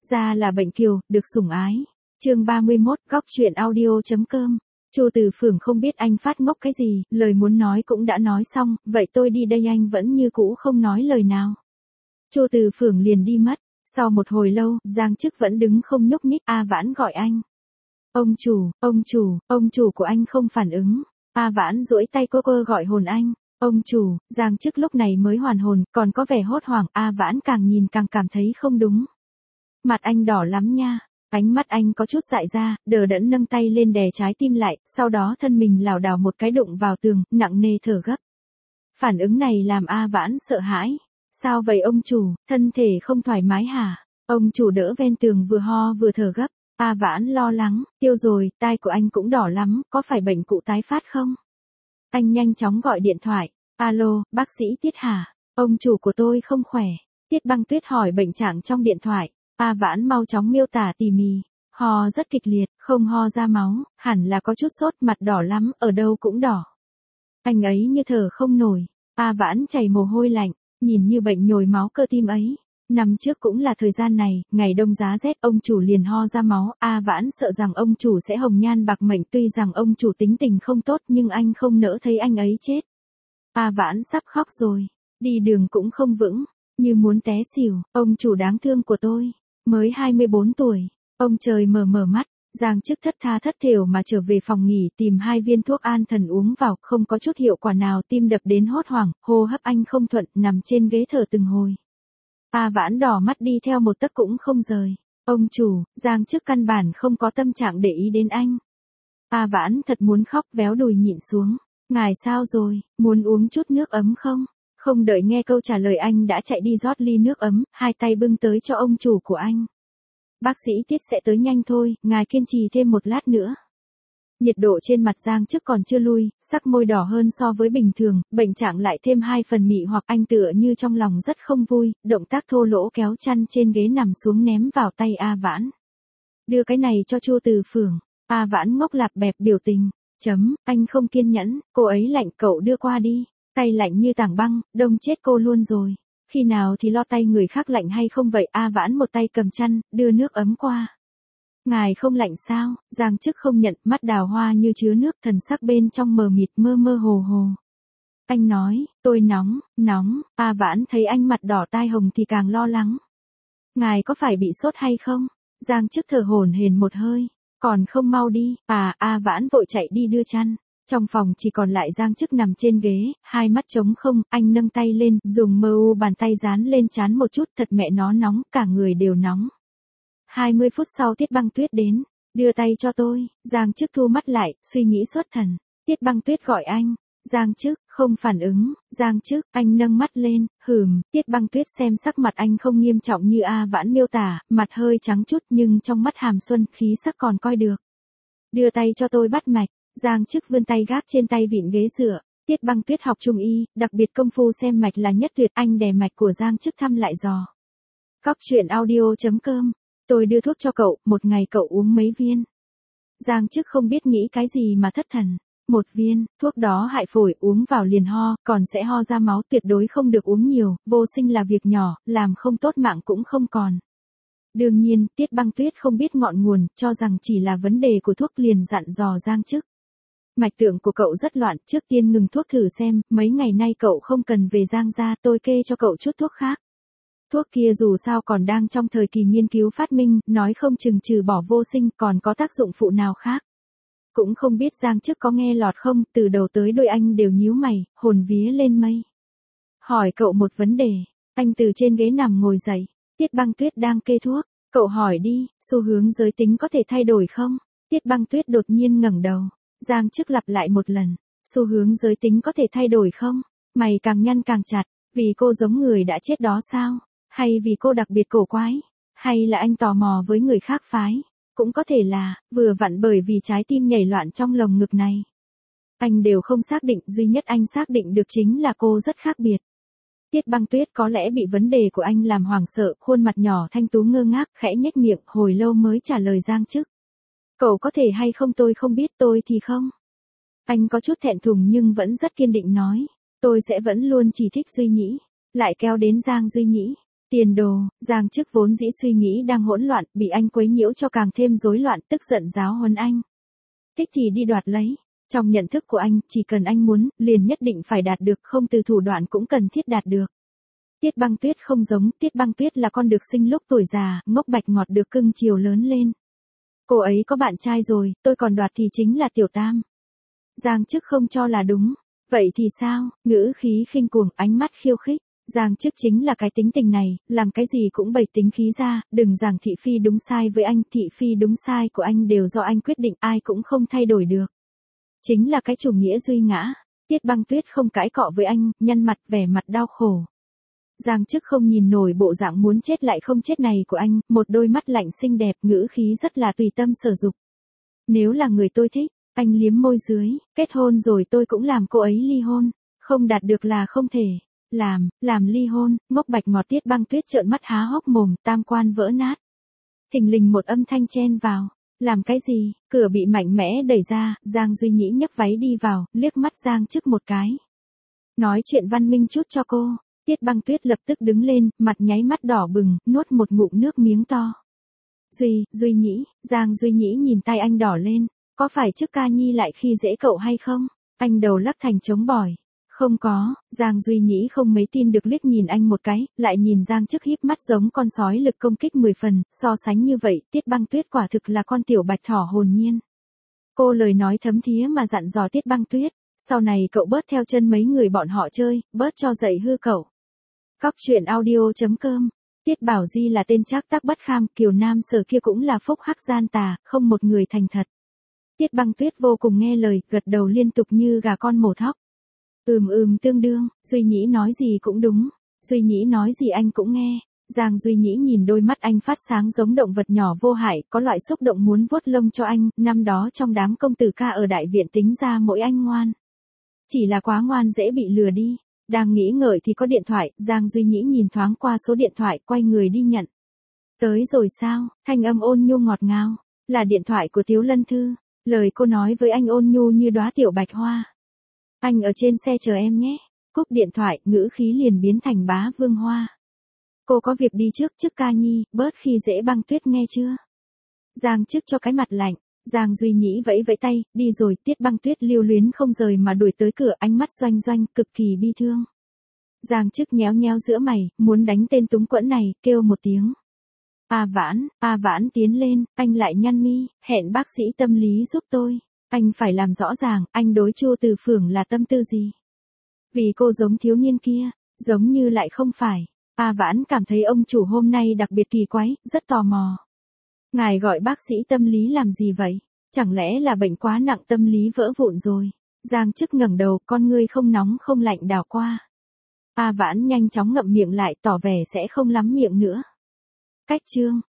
ra là bệnh kiều, được sủng ái. Chương 31, góc truyện audio.com. Chu Từ Phường không biết anh phát ngốc cái gì, lời muốn nói cũng đã nói xong, vậy tôi đi đây, anh vẫn như cũ không nói lời nào. Chu Từ Phường liền đi mất, sau một hồi lâu, Giang Chức vẫn đứng không nhúc nhích, A Vãn gọi anh. Ông chủ của anh không phản ứng. A Vãn duỗi tay cô gọi hồn anh. Ông chủ, Giang Chức lúc này mới hoàn hồn, còn có vẻ hốt hoảng, A Vãn càng nhìn càng cảm thấy không đúng. Mặt anh đỏ lắm nha, ánh mắt anh có chút dại ra, đờ đẫn nâng tay lên đè trái tim lại, sau đó thân mình lảo đảo một cái đụng vào tường, nặng nề thở gấp. Phản ứng này làm A Vãn sợ hãi. Sao vậy ông chủ, thân thể không thoải mái hả? Ông chủ đỡ ven tường vừa ho vừa thở gấp. A Vãn lo lắng, tiêu rồi, tai của anh cũng đỏ lắm, có phải bệnh cũ tái phát không? Anh nhanh chóng gọi điện thoại. Alo, bác sĩ Tiết hả? Ông chủ của tôi không khỏe. Tiết Băng Tuyết hỏi bệnh trạng trong điện thoại. A Vãn mau chóng miêu tả tỉ mỉ. Ho rất kịch liệt, không ho ra máu, hẳn là có chút sốt, mặt đỏ lắm, ở đâu cũng đỏ. Anh ấy như thở không nổi. A Vãn chảy mồ hôi lạnh, nhìn như bệnh nhồi máu cơ tim ấy. Năm trước cũng là thời gian này, ngày đông giá rét, ông chủ liền ho ra máu, A Vãn sợ rằng ông chủ sẽ hồng nhan bạc mệnh, tuy rằng ông chủ tính tình không tốt nhưng anh không nỡ thấy anh ấy chết. A Vãn sắp khóc rồi, đi đường cũng không vững, như muốn té xỉu, ông chủ đáng thương của tôi, mới 24 tuổi, ông trời mở mắt. Giang Chức thất tha thất thểu mà trở về phòng nghỉ, tìm 2 viên thuốc an thần uống vào, không có chút hiệu quả nào, tim đập đến hốt hoảng, hô hấp anh không thuận, nằm trên ghế thở từng hồi. A Vãn đỏ mắt đi theo một tấc cũng không rời. Ông chủ, Giang Chức căn bản không có tâm trạng để ý đến anh. A Vãn thật muốn khóc, véo đùi nhịn xuống. Ngài sao rồi, muốn uống chút nước ấm không? Không đợi nghe câu trả lời anh đã chạy đi rót ly nước ấm, 2 tay bưng tới cho ông chủ của anh. Bác sĩ Tiết sẽ tới nhanh thôi, ngài kiên trì thêm một lát nữa. Nhiệt độ trên mặt Giang Chức còn chưa lui, sắc môi đỏ hơn so với bình thường, bệnh trạng lại thêm 2 phần mị hoặc, anh tựa như trong lòng rất không vui, động tác thô lỗ kéo chăn trên ghế nằm xuống ném vào tay A Vãn. Đưa cái này cho Chu Từ Phường. A Vãn ngốc lạt bẹp biểu tình. Anh không kiên nhẫn, cô ấy lạnh, cậu đưa qua đi. Tay lạnh như tảng băng, đông chết cô luôn rồi. Khi nào thì lo tay người khác lạnh hay không vậy? A Vãn một tay cầm chăn, đưa nước ấm qua. Ngài không lạnh sao? Giang Chức không nhận, mắt đào hoa như chứa nước, thần sắc bên trong mờ mịt, mơ mơ hồ hồ. Anh nói, tôi nóng. A Vãn thấy anh mặt đỏ tai hồng thì càng lo lắng. Ngài có phải bị sốt hay không? Giang Chức thở hổn hển một hơi. Còn không mau đi. A Vãn vội chạy đi đưa chăn. Trong phòng chỉ còn lại Giang Chức nằm trên ghế, 2 mắt trống không, anh nâng tay lên, dùng bàn tay dán lên trán một chút, thật mẹ nó nóng, cả người đều nóng. 20 phút sau Tiết Băng Tuyết đến, đưa tay cho tôi, Giang Chức thu mắt lại, suy nghĩ xuất thần. Tiết Băng Tuyết gọi anh, Giang Chức, không phản ứng, Giang Chức, anh nâng mắt lên, Tiết Băng Tuyết xem sắc mặt anh không nghiêm trọng như A Vãn miêu tả, mặt hơi trắng chút nhưng trong mắt hàm xuân, khí sắc còn coi được. Đưa tay cho tôi bắt mạch, Giang Chức vươn tay gác trên tay vịn ghế dựa. Tiết Băng Tuyết học trung y, đặc biệt công phu xem mạch là nhất tuyệt, anh đè mạch của Giang Chức thăm lại dò. Góc truyện audio.com. Tôi đưa thuốc cho cậu, một ngày cậu uống mấy viên? Giang Chức không biết nghĩ cái gì mà thất thần. 1 viên, thuốc đó hại phổi, uống vào liền ho, còn sẽ ho ra máu, tuyệt đối không được uống nhiều, vô sinh là việc nhỏ, làm không tốt mạng cũng không còn. Đương nhiên, Tiết Băng Tuyết không biết ngọn nguồn, cho rằng chỉ là vấn đề của thuốc liền dặn dò Giang Chức. Mạch tượng của cậu rất loạn, trước tiên ngừng thuốc thử xem, mấy ngày nay cậu không cần về Giang gia, tôi kê cho cậu chút thuốc khác. Thuốc kia dù sao còn đang trong thời kỳ nghiên cứu phát minh, nói không chừng trừ bỏ vô sinh còn có tác dụng phụ nào khác. Cũng không biết Giang Chức có nghe lọt không, từ đầu tới đuôi anh đều nhíu mày, hồn vía lên mây. Hỏi cậu một vấn đề, anh từ trên ghế nằm ngồi dậy, Tiết Băng Tuyết đang kê thuốc, cậu hỏi đi, xu hướng giới tính có thể thay đổi không? Tiết Băng Tuyết đột nhiên ngẩng đầu, Giang Chức lặp lại một lần, xu hướng giới tính có thể thay đổi không? Mày càng nhăn càng chặt, vì cô giống người đã chết đó sao? Hay vì cô đặc biệt cổ quái? Hay là anh tò mò với người khác phái? Cũng có thể là, vừa vặn bởi vì trái tim nhảy loạn trong lồng ngực này. Anh đều không xác định, duy nhất anh xác định được chính là cô rất khác biệt. Tiết Băng Tuyết có lẽ bị vấn đề của anh làm hoảng sợ, khuôn mặt nhỏ thanh tú ngơ ngác, khẽ nhếch miệng, hồi lâu mới trả lời Giang Chức. Cậu có thể hay không tôi không biết, tôi thì không. Anh có chút thẹn thùng nhưng vẫn rất kiên định nói, tôi sẽ vẫn luôn chỉ thích Duy Nhĩ, lại kéo đến Giang Duy Nhĩ. Tiền đồ, Giang Chức vốn dĩ suy nghĩ đang hỗn loạn, bị anh quấy nhiễu cho càng thêm rối loạn, tức giận giáo huấn anh. Thích thì đi đoạt lấy. Trong nhận thức của anh, chỉ cần anh muốn, liền nhất định phải đạt được, không từ thủ đoạn cũng cần thiết đạt được. Tiết Băng Tuyết không giống, Tiết Băng Tuyết là con được sinh lúc tuổi già, ngốc bạch ngọt được cưng chiều lớn lên. Cô ấy có bạn trai rồi, tôi còn đoạt thì chính là tiểu tam. Giang Chức không cho là đúng. Vậy thì sao? Ngữ khí khinh cuồng, ánh mắt khiêu khích. Giang Chức chính là cái tính tình này, làm cái gì cũng bày tính khí ra, đừng giảng thị phi đúng sai với anh, thị phi đúng sai của anh đều do anh quyết định, ai cũng không thay đổi được. Chính là cái chủ nghĩa duy ngã. Tiết Băng Tuyết không cãi cọ với anh, nhăn mặt vẻ mặt đau khổ. Giang Chức không nhìn nổi bộ dạng muốn chết lại không chết này của anh, một đôi mắt lạnh xinh đẹp, ngữ khí rất là tùy tâm sở dục. Nếu là người tôi thích, anh liếm môi dưới, kết hôn rồi tôi cũng làm cô ấy ly hôn, không đạt được là không thể. Làm ly hôn, ngốc bạch ngọt. Tiết Băng Tuyết trợn mắt há hốc mồm, tam quan vỡ nát. Thình lình một âm thanh chen vào. Làm cái gì? Cửa bị mạnh mẽ đẩy ra, Giang Duy Nhĩ nhấc váy đi vào, liếc mắt Giang Chức một cái. Nói chuyện văn minh chút cho cô. Tiết Băng Tuyết lập tức đứng lên, mặt nháy mắt đỏ bừng, nuốt một ngụm nước miếng to. Duy Nhĩ, Giang Duy Nhĩ nhìn tay anh đỏ lên. Có phải trước ca nhi lại khi dễ cậu hay không? Anh đầu lắc thành trống bỏi. Không có, Giang Duy Nhĩ không mấy tin được liếc nhìn anh một cái, lại nhìn Giang Chức híp mắt giống con sói lực công kích 10 phần, so sánh như vậy, Tiết Băng Tuyết quả thực là con tiểu bạch thỏ hồn nhiên. Cô lời nói thấm thía mà dặn dò Tiết Băng Tuyết, sau này cậu bớt theo chân mấy người bọn họ chơi, bớt cho dạy hư cậu. Cóc truyện audio.com. Tiết Bảo Di là tên trác tắc bất kham, Kiều Nam Sở kia cũng là phúc hắc gian tà, không một người thành thật. Tiết Băng Tuyết vô cùng nghe lời, gật đầu liên tục như gà con mổ thóc. Tương đương, Duy Nhĩ nói gì cũng đúng, Duy Nhĩ nói gì anh cũng nghe. Giang Duy Nhĩ nhìn đôi mắt anh phát sáng giống động vật nhỏ vô hại, có loại xúc động muốn vuốt lông cho anh, năm đó trong đám công tử ca ở đại viện tính ra mỗi anh ngoan. Chỉ là quá ngoan dễ bị lừa đi. Đang nghĩ ngợi thì có điện thoại, Giang Duy Nhĩ nhìn thoáng qua số điện thoại, quay người đi nhận. Tới rồi sao? Thanh âm ôn nhu ngọt ngào. Là điện thoại của Tiếu Lân Thư. Lời cô nói với anh ôn nhu như đóa tiểu bạch hoa. Anh ở trên xe chờ em nhé. Cúp điện thoại, ngữ khí liền biến thành bá vương hoa. Cô có việc đi trước ca nhi, bớt khi dễ Băng Tuyết nghe chưa? Giang Chức cho cái mặt lạnh. Giang Duy Nhĩ vẫy vẫy tay, đi rồi. Tiết Băng Tuyết lưu luyến không rời mà đuổi tới cửa, ánh mắt doanh doanh, cực kỳ bi thương. Giang Chức nhéo nhéo giữa mày, muốn đánh tên túng quẫn này, kêu một tiếng. A Vãn tiến lên, anh lại nhăn mi, hẹn bác sĩ tâm lý giúp tôi. Anh phải làm rõ ràng, anh đối Chu Từ Phường là tâm tư gì? Vì cô giống thiếu niên kia, giống như lại không phải. A Vãn cảm thấy ông chủ hôm nay đặc biệt kỳ quái, rất tò mò. Ngài gọi bác sĩ tâm lý làm gì vậy? Chẳng lẽ là bệnh quá nặng tâm lý vỡ vụn rồi? Giang Chức ngẩng đầu, con ngươi không nóng không lạnh đảo qua. A Vãn nhanh chóng ngậm miệng lại, tỏ vẻ sẽ không lắm miệng nữa. Cách chương.